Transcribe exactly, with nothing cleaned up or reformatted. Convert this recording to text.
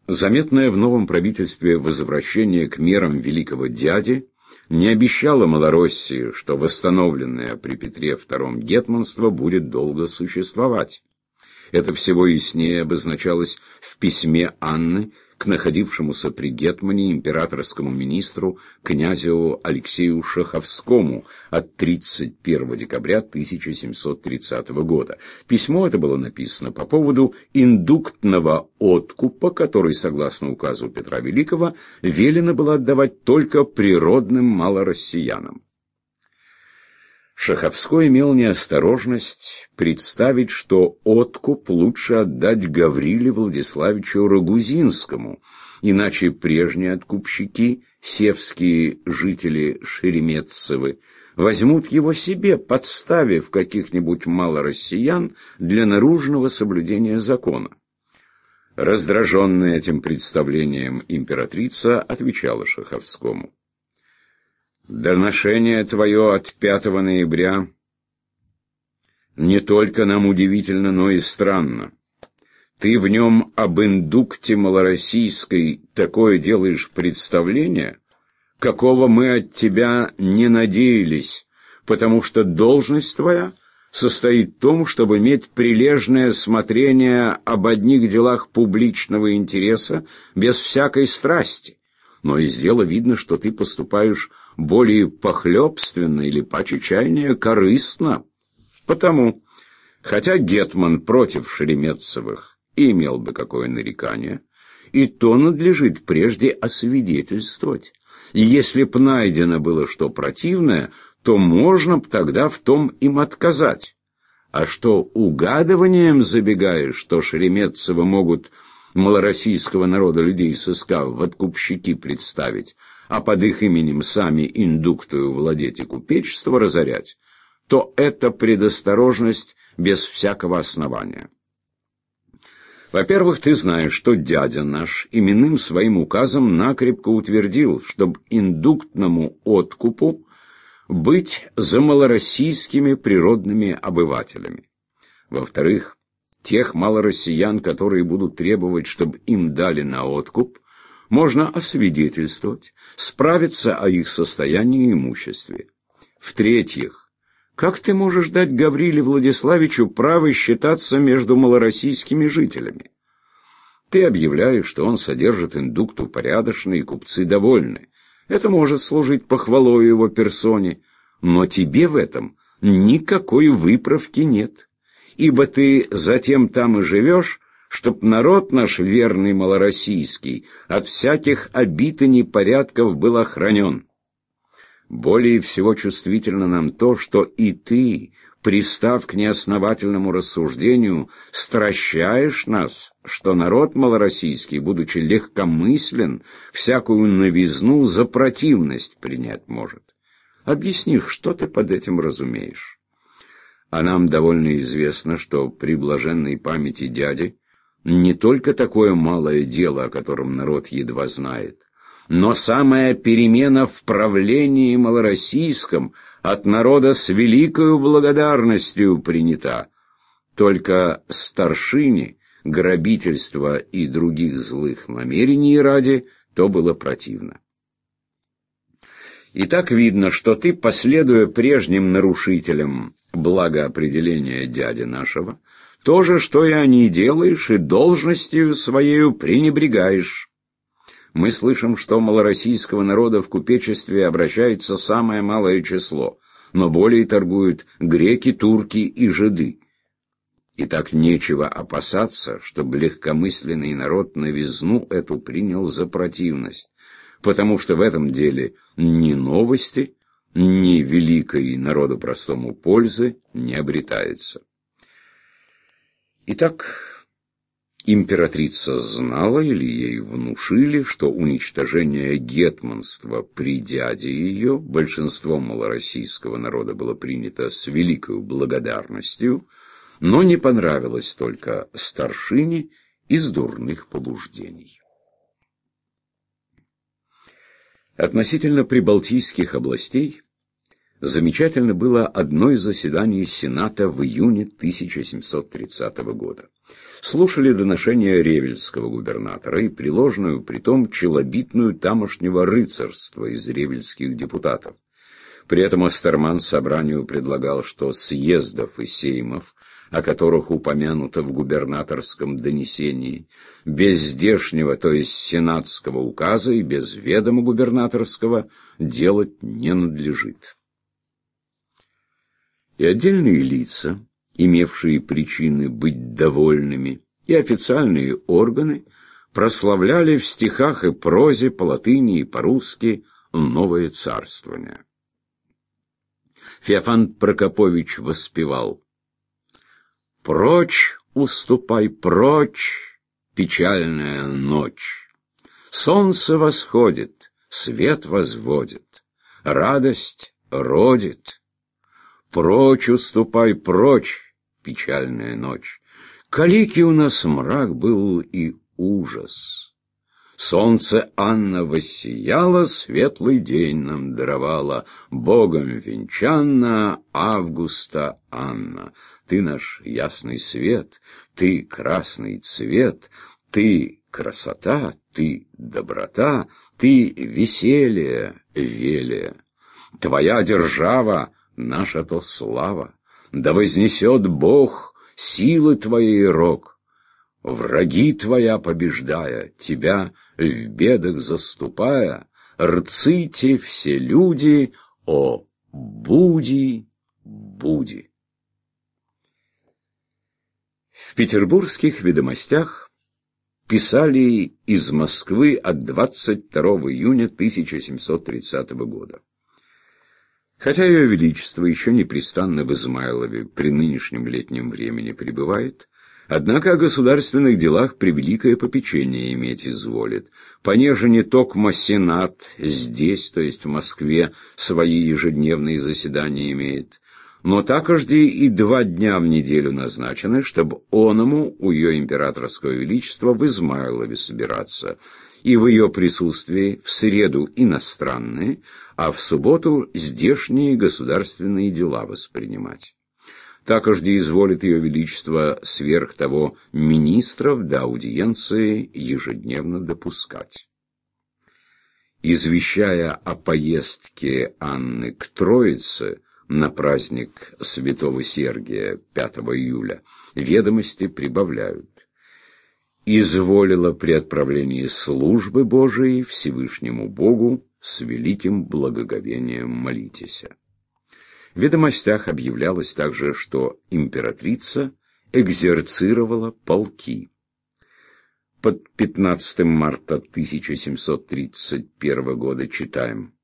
Заметное в новом правительстве возвращение к мерам великого дяди не обещало Малороссии, что восстановленное при Петре втором гетманство будет долго существовать. Это всего яснее обозначалось в письме Анны к находившемуся при гетмане императорскому министру князю Алексею Шаховскому от тридцать первого декабря тысяча семьсот тридцатого года. Письмо это было написано по поводу индуктного откупа, который, согласно указу Петра Великого, велено было отдавать только природным малороссиянам. Шаховской имел неосторожность представить, что откуп лучше отдать Гавриле Владиславичу Рагузинскому, иначе прежние откупщики, севские жители Шереметцевы, возьмут его себе, подставив каких-нибудь малороссиян для наружного соблюдения закона. Раздраженная этим представлением императрица отвечала Шаховскому: «Доношение твое от пятого ноября не только нам удивительно, но и странно. Ты в нем об индукте малороссийской такое делаешь представление, какого мы от тебя не надеялись, потому что должность твоя состоит в том, чтобы иметь прилежное смотрение об одних делах публичного интереса без всякой страсти. Но из дела видно, что ты поступаешь более похлебственно или паче чаяния корыстно. Потому, хотя гетман против Шереметцевых и имел бы какое нарекание, и то надлежит прежде освидетельствовать. И если б найдено было что противное, то можно б тогда в том им отказать. А что угадыванием забегаешь, что Шереметцевы могут малороссийского народа людей сыскав в откупщики представить, а под их именем сами индуктую владеть и купечество разорять, то это предосторожность без всякого основания. Во-первых, ты знаешь, что дядя наш именным своим указом накрепко утвердил, чтобы индуктному откупу быть за малороссийскими природными обывателями. Во-вторых, тех малороссиян, которые будут требовать, чтобы им дали на откуп, можно освидетельствовать, справиться о их состоянии и имуществе. В-третьих, как ты можешь дать Гавриле Владиславичу право считаться между малороссийскими жителями? Ты объявляешь, что он содержит индукту порядочно, и купцы довольны. Это может служить похвалой его персоне, но тебе в этом никакой выправки нет, ибо ты затем там и живешь, чтоб народ наш верный малороссийский от всяких обид и непорядков был охранен. Более всего чувствительно нам то, что и ты, пристав к неосновательному рассуждению, стращаешь нас, что народ малороссийский, будучи легкомыслен, всякую новизну за противность принять может. Объясни, что ты под этим разумеешь? А нам довольно известно, что при блаженной памяти дяди не только такое малое дело, о котором народ едва знает, но самая перемена в правлении малороссийском от народа с великою благодарностью принята. Только старшине, грабительства и других злых намерений ради, то было противно. И так видно, что ты, последуя прежним нарушителям благоопределения дяди нашего, то же, что и они делаешь, и должностью своею пренебрегаешь. Мы слышим, что малороссийского народа в купечестве обращается самое малое число, но более торгуют греки, турки и жиды. И так нечего опасаться, чтобы легкомысленный народ новизну эту принял за противность, потому что в этом деле ни новости, ни великой народу простому пользы не обретается. Итак, императрица знала или ей внушили, что уничтожение гетманства при дяде ее большинством малороссийского народа было принято с великой благодарностью, но не понравилось только старшине из дурных побуждений. Относительно прибалтийских областей замечательно было одно из заседаний Сената в июне тысяча семьсот тридцатого года. слушали доношения ревельского губернатора и приложенную притом челобитную тамошнего рыцарства из ревельских депутатов. При этом Остерман собранию предлагал, что съездов и сеймов, о которых упомянуто в губернаторском донесении, без здешнего, то есть сенатского указа и без ведома губернаторского делать не надлежит. И отдельные лица, имевшие причины быть довольными, и официальные органы прославляли в стихах и прозе по латыни и по-русски новое царствование. Феофан Прокопович воспевал: «Прочь, уступай, прочь, печальная ночь. Солнце восходит, свет возводит, радость родит. Прочь, уступай, прочь, печальная ночь. Калики у нас мрак был и ужас. Солнце Анна воссияло, светлый день нам даровала, Богом венчанна Августа Анна. Ты наш ясный свет, ты красный цвет, ты красота, ты доброта, ты веселье, велие. Твоя держава — наша то слава, да вознесет Бог силы твоей рог. Враги твоя побеждая, тебя в бедах заступая, рците все люди, о, буди, буди. В петербургских ведомостях писали из Москвы от двадцать второго июня тысяча семьсот тридцатого года. Хотя Ее Величество еще непрестанно в Измайлове при нынешнем летнем времени пребывает, однако о государственных делах превеликое попечение иметь изволит, понеже не токмо Сенат здесь, то есть в Москве, свои ежедневные заседания имеет, но такожди и два дня в неделю назначены, чтобы оному у Ее Императорского Величества в Измайлове собираться, и в ее присутствии в среду иностранные, а в субботу здешние государственные дела воспринимать. Такожди изволит Ее Величество сверх того министров до аудиенции ежедневно допускать. Извещая о поездке Анны к Троице на праздник Святого Сергия пятого июля, ведомости прибавляют: изволила при отправлении службы Божией Всевышнему Богу с великим благоговением молитеся. В ведомостях объявлялось также, что императрица экзерцировала полки. Под пятнадцатое марта тысяча семьсот тридцать первого года читаем: